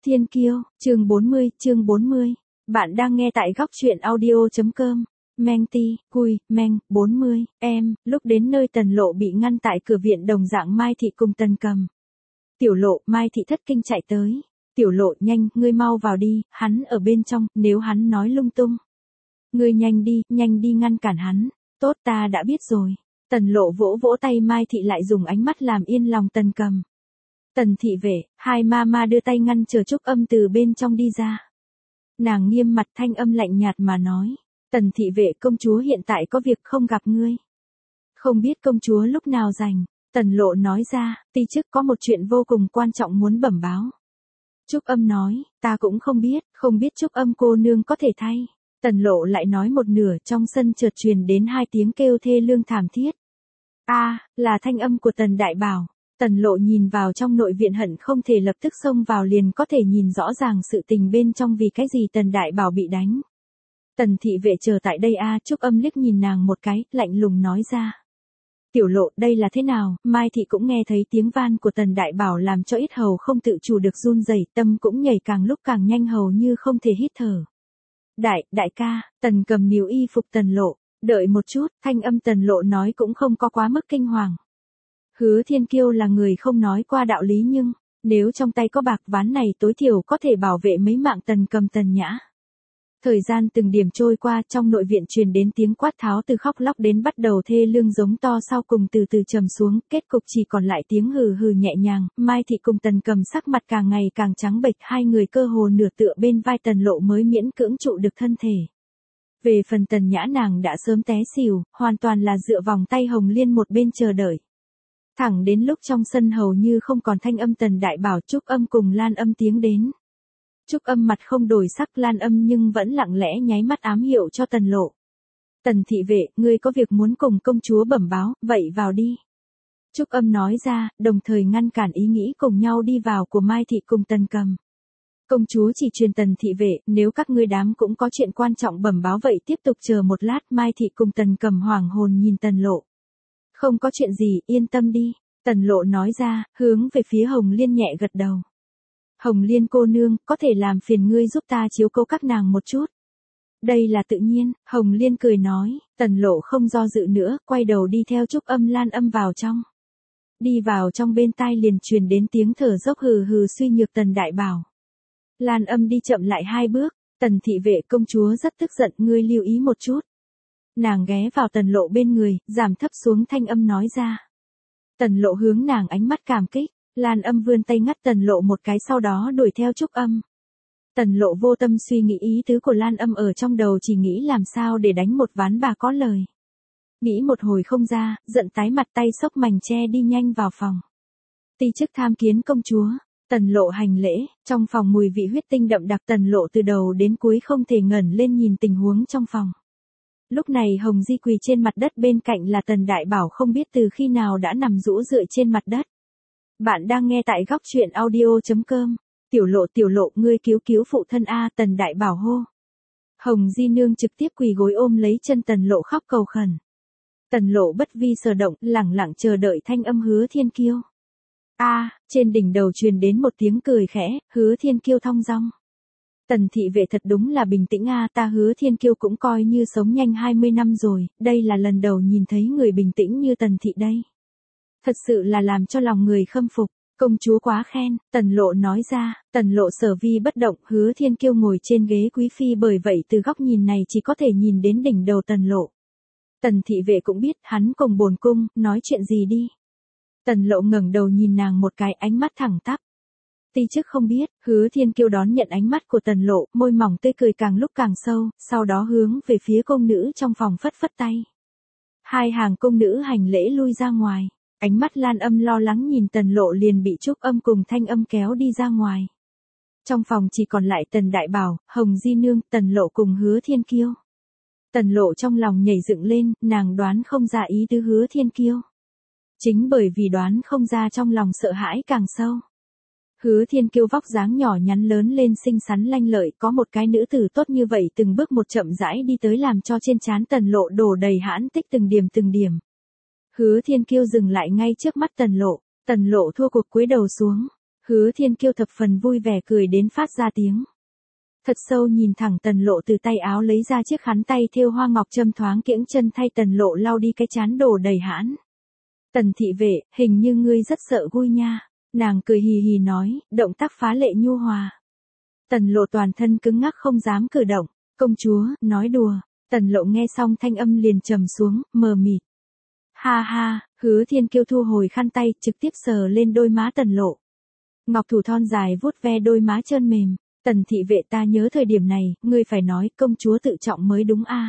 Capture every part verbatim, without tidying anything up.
Thiên Kiêu, chương bốn mươi, chương bốn mươi. Bạn đang nghe tại góc truyện audio.com. Meng Ti, Cui, Meng, bốn mươi, em, lúc đến nơi Tần Lộ bị ngăn tại cửa viện đồng dạng Mai Thị cùng Tần Cầm. Tiểu Lộ, Mai Thị thất kinh chạy tới. Tiểu Lộ, nhanh, ngươi mau vào đi, hắn ở bên trong, nếu hắn nói lung tung. Ngươi nhanh đi, nhanh đi ngăn cản hắn. Tốt, ta đã biết rồi. Tần Lộ vỗ vỗ tay Mai Thị lại dùng ánh mắt làm yên lòng Tần Cầm. Tần thị vệ, hai ma ma đưa tay ngăn chờ Trúc Âm từ bên trong đi ra. Nàng nghiêm mặt thanh âm lạnh nhạt mà nói. Tần thị vệ, công chúa hiện tại có việc không gặp ngươi. Không biết công chúa lúc nào rảnh. Tần Lộ nói ra, ti chức có một chuyện vô cùng quan trọng muốn bẩm báo. Trúc Âm nói, ta cũng không biết, không biết Trúc Âm cô nương có thể thay. Tần Lộ lại nói một nửa, trong sân chợt truyền đến hai tiếng kêu thê lương thảm thiết. A, là thanh âm của Tần Đại Bảo. Tần Lộ nhìn vào trong nội viện hận không thể lập tức xông vào liền có thể nhìn rõ ràng sự tình bên trong vì cái gì Tần Đại Bảo bị đánh. Tần thị vệ chờ tại đây a, Trúc Âm liếc nhìn nàng một cái, lạnh lùng nói ra. Tiểu Lộ, đây là thế nào? Mai Thị cũng nghe thấy tiếng van của Tần Đại Bảo làm cho ít hầu không tự chủ được run rẩy, tâm cũng nhảy càng lúc càng nhanh hầu như không thể hít thở. Đại, đại ca, Tần Cầm níu y phục Tần Lộ, đợi một chút, thanh âm Tần Lộ nói cũng không có quá mức kinh hoàng. Hứa Thiên Kiêu là người không nói qua đạo lý nhưng, nếu trong tay có bạc ván này tối thiểu có thể bảo vệ mấy mạng Tần Cầm Tần Nhã. Thời gian từng điểm trôi qua trong nội viện truyền đến tiếng quát tháo từ khóc lóc đến bắt đầu thê lương giống to sau cùng từ từ trầm xuống, kết cục chỉ còn lại tiếng hừ hừ nhẹ nhàng, Mai Thị cùng Tần Cầm sắc mặt càng ngày càng trắng bệch, hai người cơ hồ nửa tựa bên vai Tần Lộ mới miễn cưỡng trụ được thân thể. Về phần Tần Nhã nàng đã sớm té xỉu, hoàn toàn là dựa vòng tay Hồng Liên một bên chờ đợi. Thẳng đến lúc trong sân hầu như không còn thanh âm Tần Đại Bảo, Trúc Âm cùng Lan Âm tiếng đến. Trúc Âm mặt không đổi sắc, Lan Âm nhưng vẫn lặng lẽ nháy mắt ám hiệu cho Tần Lộ. Tần thị vệ, ngươi có việc muốn cùng công chúa bẩm báo, vậy vào đi. Trúc Âm nói ra, đồng thời ngăn cản ý nghĩ cùng nhau đi vào của Mai Thị cùng Tần Cầm. Công chúa chỉ truyền Tần thị vệ, nếu các ngươi đám cũng có chuyện quan trọng bẩm báo vậy tiếp tục chờ một lát. Mai Thị cùng Tần Cầm hoảng hồn nhìn Tần Lộ. Không có chuyện gì, yên tâm đi. Tần Lộ nói ra, hướng về phía Hồng Liên nhẹ gật đầu. Hồng Liên cô nương, có thể làm phiền ngươi giúp ta chiếu cố các nàng một chút. Đây là tự nhiên, Hồng Liên cười nói. Tần Lộ không do dự nữa, quay đầu đi theo Trúc Âm Lan Âm vào trong. Đi vào trong bên tai liền truyền đến tiếng thở dốc hừ hừ suy nhược Tần Đại Bảo. Lan Âm đi chậm lại hai bước. Tần thị vệ, công chúa rất tức giận, ngươi lưu ý một chút. Nàng ghé vào Tần Lộ bên người, giảm thấp xuống thanh âm nói ra. Tần Lộ hướng nàng ánh mắt cảm kích, Lan Âm vươn tay ngắt Tần Lộ một cái sau đó đuổi theo Trúc Âm. Tần Lộ vô tâm suy nghĩ ý tứ của Lan Âm ở trong đầu chỉ nghĩ làm sao để đánh một ván bà có lời. Nghĩ một hồi không ra, giận tái mặt tay xốc mành che đi nhanh vào phòng. Ti chức tham kiến công chúa. Tần Lộ hành lễ, trong phòng mùi vị huyết tinh đậm đặc, Tần Lộ từ đầu đến cuối không thể ngẩng lên nhìn tình huống trong phòng. Lúc này Hồng Di quỳ trên mặt đất bên cạnh là Tần Đại Bảo không biết từ khi nào đã nằm rũ rượi trên mặt đất. Bạn đang nghe tại góc truyện audio.com. Tiểu Lộ, Tiểu Lộ, ngươi cứu cứu phụ thân a, Tần Đại Bảo hô. Hồng Di nương trực tiếp quỳ gối ôm lấy chân Tần Lộ khóc cầu khẩn. Tần Lộ bất vi sở động, lẳng lặng chờ đợi thanh âm Hứa Thiên Kiêu. A, trên đỉnh đầu truyền đến một tiếng cười khẽ, Hứa Thiên Kiêu thong dong. Tần thị vệ thật đúng là bình tĩnh a, ta Hứa Thiên Kiêu cũng coi như sống nhanh hai mươi năm rồi, đây là lần đầu nhìn thấy người bình tĩnh như Tần thị đây. Thật sự là làm cho lòng người khâm phục, công chúa quá khen, Tần Lộ nói ra. Tần Lộ sở vi bất động, Hứa Thiên Kiêu ngồi trên ghế quý phi, bởi vậy từ góc nhìn này chỉ có thể nhìn đến đỉnh đầu Tần Lộ. Tần thị vệ cũng biết hắn cùng bổn cung, nói chuyện gì đi. Tần Lộ ngẩng đầu nhìn nàng một cái, ánh mắt thẳng tắp. Ti chức không biết. Hứa Thiên Kiêu đón nhận ánh mắt của Tần Lộ, môi mỏng tươi cười càng lúc càng sâu, sau đó hướng về phía công nữ trong phòng phất phất tay. Hai hàng công nữ hành lễ lui ra ngoài, ánh mắt Lan Âm lo lắng nhìn Tần Lộ liền bị Trúc Âm cùng Thanh Âm kéo đi ra ngoài. Trong phòng chỉ còn lại Tần Đại Bảo, Hồng Di nương, Tần Lộ cùng Hứa Thiên Kiêu. Tần Lộ trong lòng nhảy dựng lên, nàng đoán không ra ý tứ Hứa Thiên Kiêu. Chính bởi vì đoán không ra trong lòng sợ hãi càng sâu. Hứa Thiên Kiêu vóc dáng nhỏ nhắn lớn lên xinh xắn lanh lợi, có một cái nữ tử tốt như vậy từng bước một chậm rãi đi tới làm cho trên trán Tần Lộ đổ đầy hãn tích từng điểm từng điểm. Hứa Thiên Kiêu dừng lại ngay trước mắt Tần Lộ, Tần Lộ thua cuộc cúi đầu xuống. Hứa Thiên Kiêu thập phần vui vẻ cười đến phát ra tiếng. Thật sâu nhìn thẳng Tần Lộ từ tay áo lấy ra chiếc khăn tay thêu hoa ngọc châm thoáng kiễng chân thay Tần Lộ lau đi cái chán đổ đầy hãn. Tần thị vệ, hình như ngươi rất sợ vui nha. Nàng cười hì hì nói, động tác phá lệ nhu hòa. Tần Lộ toàn thân cứng ngắc không dám cử động. Công chúa, nói đùa. Tần Lộ nghe xong thanh âm liền trầm xuống, mờ mịt. Ha ha, Hứa Thiên Kiêu thu hồi khăn tay, trực tiếp sờ lên đôi má Tần Lộ. Ngọc thủ thon dài vuốt ve đôi má trơn mềm. Tần thị vệ, ta nhớ thời điểm này, ngươi phải nói công chúa tự trọng mới đúng a.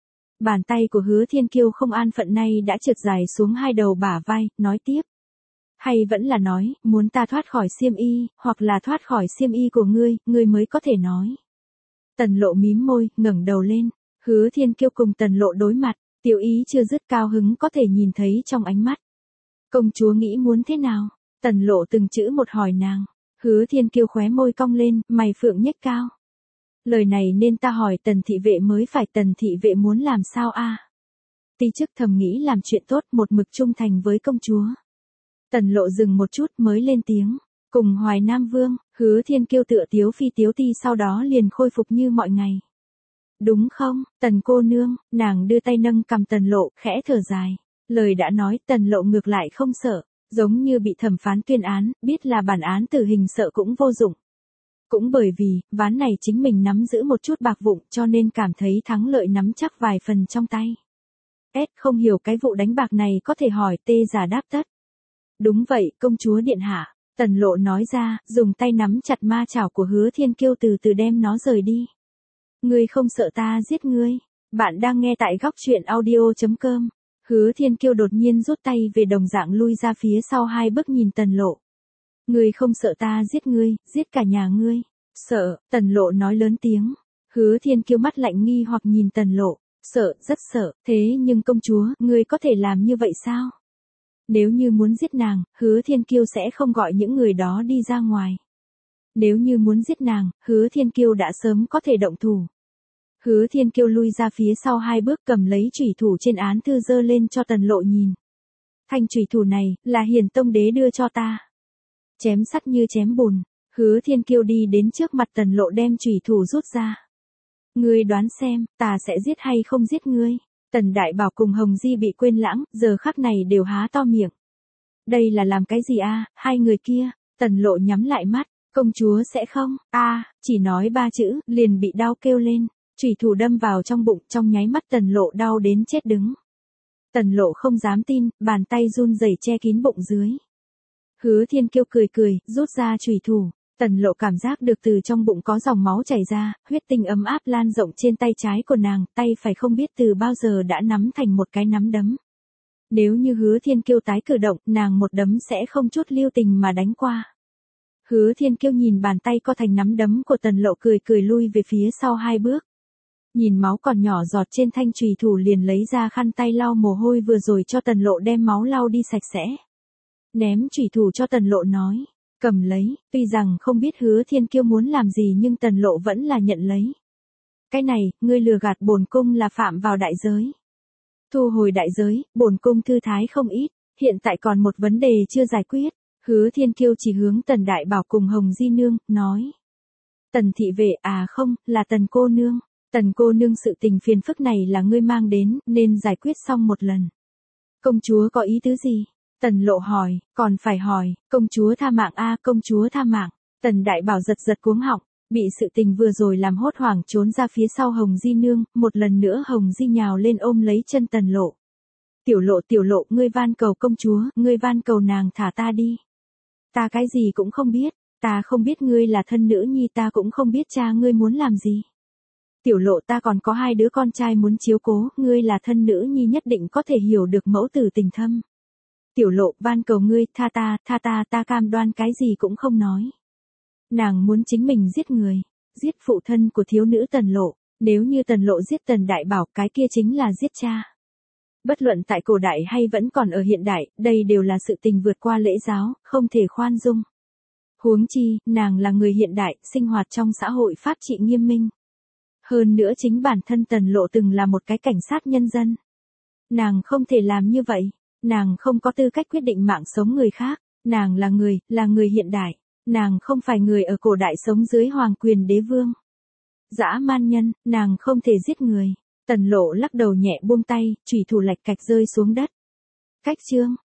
Bàn tay của Hứa Thiên Kiêu không an phận nay đã trượt dài xuống hai đầu bả vai, nói tiếp. Hay vẫn là nói, muốn ta thoát khỏi xiêm y, hoặc là thoát khỏi xiêm y của ngươi, ngươi mới có thể nói. Tần Lộ mím môi, ngẩng đầu lên. Hứa Thiên Kiêu cùng Tần Lộ đối mặt, tiểu ý chưa dứt cao hứng có thể nhìn thấy trong ánh mắt. Công chúa nghĩ muốn thế nào? Tần Lộ từng chữ một hỏi nàng. Hứa Thiên Kiêu khóe môi cong lên, mày phượng nhếch cao. Lời này nên ta hỏi Tần thị vệ mới phải, Tần thị vệ muốn làm sao a? Ti chức thầm nghĩ làm chuyện tốt, một mực trung thành với công chúa. Tần Lộ dừng một chút mới lên tiếng. Cùng Hoài Nam Vương, Hứa Thiên Kiêu tựa tiếu phi tiếu ti sau đó liền khôi phục như mọi ngày. Đúng không, Tần cô nương, nàng đưa tay nâng cầm Tần Lộ, khẽ thở dài. Lời đã nói, Tần Lộ ngược lại không sợ, giống như bị thẩm phán tuyên án, biết là bản án tử hình sợ cũng vô dụng. Cũng bởi vì, ván này chính mình nắm giữ một chút bạc vụng cho nên cảm thấy thắng lợi nắm chắc vài phần trong tay. S không hiểu cái vụ đánh bạc này có thể hỏi tê giả đáp tất. Đúng vậy, công chúa điện hạ. Tần Lộ nói ra, dùng tay nắm chặt ma chảo của Hứa Thiên Kiêu từ từ đem nó rời đi. Ngươi không sợ ta giết ngươi? Bạn đang nghe tại góc truyện audio chấm com. Hứa Thiên Kiêu đột nhiên rút tay về đồng dạng lui ra phía sau hai bước nhìn Tần Lộ. Ngươi không sợ ta giết ngươi, giết cả nhà ngươi? Sợ, Tần Lộ nói lớn tiếng. Hứa Thiên Kiêu mắt lạnh nghi hoặc nhìn Tần Lộ. Sợ, rất sợ, thế nhưng công chúa, ngươi có thể làm như vậy sao? Nếu như muốn giết nàng, Hứa Thiên Kiêu sẽ không gọi những người đó đi ra ngoài. Nếu như muốn giết nàng, Hứa Thiên Kiêu đã sớm có thể động thủ. Hứa Thiên Kiêu lui ra phía sau hai bước cầm lấy chủy thủ trên án thư giơ lên cho Tần Lộ nhìn. Thanh chủy thủ này, là Hiền Tông đế đưa cho ta. Chém sắt như chém bùn, Hứa Thiên Kiêu đi đến trước mặt Tần Lộ đem chủy thủ rút ra. Ngươi đoán xem, ta sẽ giết hay không giết ngươi? Tần Đại Bảo cùng Hồng Di bị quên lãng, giờ khắc này đều há to miệng. Đây là làm cái gì a? Hai người kia, Tần Lộ nhắm lại mắt, công chúa sẽ không, a, chỉ nói ba chữ, liền bị đau kêu lên, chủy thủ đâm vào trong bụng, trong nháy mắt Tần Lộ đau đến chết đứng. Tần Lộ không dám tin, bàn tay run rẩy che kín bụng dưới. Hứa Thiên Kiêu cười cười, rút ra chủy thủ. Tần Lộ cảm giác được từ trong bụng có dòng máu chảy ra, huyết tinh ấm áp lan rộng trên tay trái của nàng, tay phải không biết từ bao giờ đã nắm thành một cái nắm đấm. Nếu như Hứa Thiên Kiêu tái cử động, nàng một đấm sẽ không chút lưu tình mà đánh qua. Hứa Thiên Kiêu nhìn bàn tay co thành nắm đấm của Tần Lộ cười cười lui về phía sau hai bước. Nhìn máu còn nhỏ giọt trên thanh chùy thủ liền lấy ra khăn tay lau mồ hôi vừa rồi cho Tần Lộ đem máu lau đi sạch sẽ. Ném chùy thủ cho Tần Lộ nói. Cầm lấy, tuy rằng không biết Hứa Thiên Kiêu muốn làm gì nhưng Tần Lộ vẫn là nhận lấy. Cái này, ngươi lừa gạt bổn cung là phạm vào đại giới. Thu hồi đại giới, bổn cung thư thái không ít, hiện tại còn một vấn đề chưa giải quyết. Hứa Thiên Kiêu chỉ hướng Tần Đại Bảo cùng Hồng Di Nương, nói. Tần thị vệ, à không, là Tần cô nương. Tần cô nương, sự tình phiền phức này là ngươi mang đến, nên giải quyết xong một lần. Công chúa có ý tứ gì? Tần Lộ hỏi, còn phải hỏi, công chúa tha mạng a, công chúa tha mạng. Tần Đại Bảo giật giật cuống họng, bị sự tình vừa rồi làm hốt hoảng trốn ra phía sau Hồng Di Nương, một lần nữa Hồng Di nhào lên ôm lấy chân Tần Lộ. Tiểu Lộ, tiểu Lộ, ngươi van cầu công chúa, ngươi van cầu nàng thả ta đi. Ta cái gì cũng không biết, ta không biết ngươi là thân nữ nhi, ta cũng không biết cha ngươi muốn làm gì. Tiểu Lộ, ta còn có hai đứa con trai muốn chiếu cố, ngươi là thân nữ nhi nhất định có thể hiểu được mẫu tử tình thâm. Tiểu Lộ, van cầu ngươi, tha ta, tha ta, ta cam đoan cái gì cũng không nói. Nàng muốn chính mình giết người, giết phụ thân của thiếu nữ Tần Lộ, nếu như Tần Lộ giết Tần Đại Bảo, cái kia chính là giết cha. Bất luận tại cổ đại hay vẫn còn ở hiện đại, đây đều là sự tình vượt qua lễ giáo, không thể khoan dung. Huống chi, nàng là người hiện đại, sinh hoạt trong xã hội pháp trị nghiêm minh. Hơn nữa chính bản thân Tần Lộ từng là một cái cảnh sát nhân dân. Nàng không thể làm như vậy. Nàng không có tư cách quyết định mạng sống người khác, nàng là người, là người hiện đại. nàng không phải người ở cổ đại sống dưới hoàng quyền đế vương. Dã man nhân, nàng không thể giết người. Tần Lộ lắc đầu nhẹ buông tay, chủy thủ lạch cạch rơi xuống đất. Cách chương,